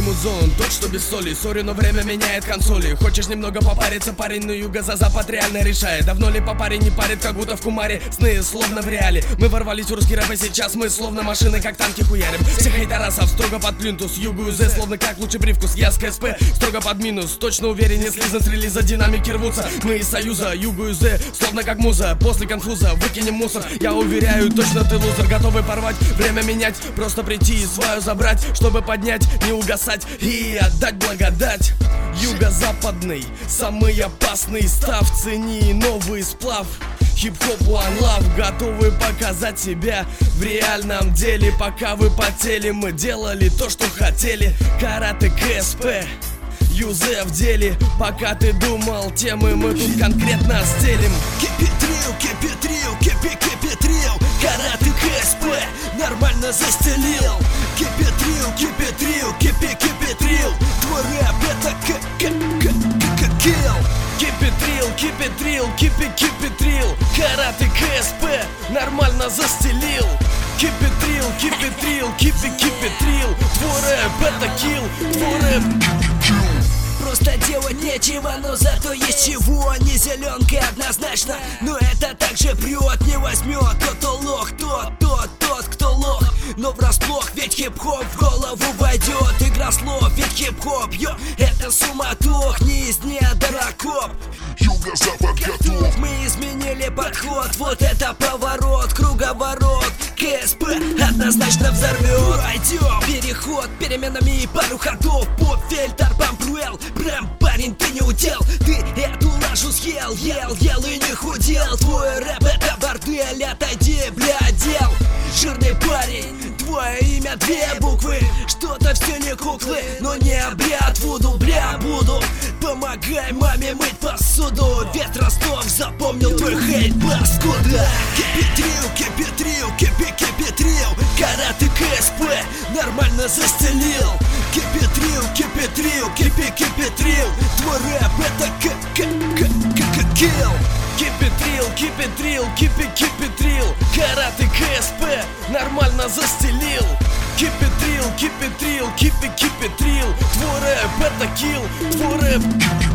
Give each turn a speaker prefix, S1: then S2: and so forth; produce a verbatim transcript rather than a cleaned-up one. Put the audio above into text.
S1: музон, тот, что без соли. Сори, но время меняет консоли. Хочешь немного попариться, парень, но юга за запад реально решает. Давно ли по паре не парит, как будто в кумаре. Сны словно в реале. Мы ворвались в русский рэп, и сейчас мы словно машины, как танки хуярим. Всех хейтерасов строго под плинтус. Югу зе, словно как лучший привкус. Я с КСП строго под минус. Точно уверен, если за релиза динамики рвутся. Мы из союза, югу зе, словно как муза. После конфуза выкинем мусор. Я уверяю, точно ты лузер. Готовый порвать, время менять. Просто прийти и свою забрать, чтобы поднять, не угасать и отдать благодать. Юго-западный, самый опасный став. Цени новый сплав. Хип-хоп One Love, готовы показать себя в реальном деле. Пока вы потели, мы делали то, что хотели. Карате КСП, Юзе в деле. Пока ты думал, темы мы тут конкретно стелим.
S2: Кипитрил, кипитрил, кипи, кипитрил. Карате КСП нормально застелил. Кипитрил, кипитрил, кипи, кипитрил. Твой рэп это к-к-к-к-килл.
S1: Кипитрил, кипитрил, кипи, кипитрил. Карате КСП нормально застелил. Кипитрил, кипитрил, кипи, кипитрил. Твой рэп это килл, твой рэп.
S2: Просто делать нечего, но зато есть чего. Не зеленка однозначно, но это также прет. Не возьмет тот, кто лох, тот, тот, тот, кто лох. Но врасплох, ведь хип-хоп в голову войдет. Игра слов, ведь хип-хоп, йо, это суматох. Не из дня дорокоп.
S3: Юго-запад готов.
S2: Мы изменили подход, вот это поворот, круговорот. КСП однозначно взорвет. Пройдем переход переменами и пару ходов. Поп-фильтр, пампруэл, прям парень, ты не удел. Ты эту лажу съел, ел, ел и не худел. Твой рэп это бордель, отойди, бля, дел. Жирный парень, твое имя две буквы. Что-то все не куклы, но не обряд вуду, бля, буду. Помогай маме мыть посуду. Ветер Ростов запомнил твой хейт, паскуда. Кипитрил, кипитрил, кипи, кипитрил. Карате КСП нормально застелил. Кипитрил, кипитрил, кипи, кипитрил. Твой рэп это к-к-к-к-килл.
S1: Кипитрил, кипитрил, кипи, кипитрил. Карате КСП нормально застелил. Кипитрил, кипитрил, кипи, кипитрил. Твой рэп это килл, твой рэп.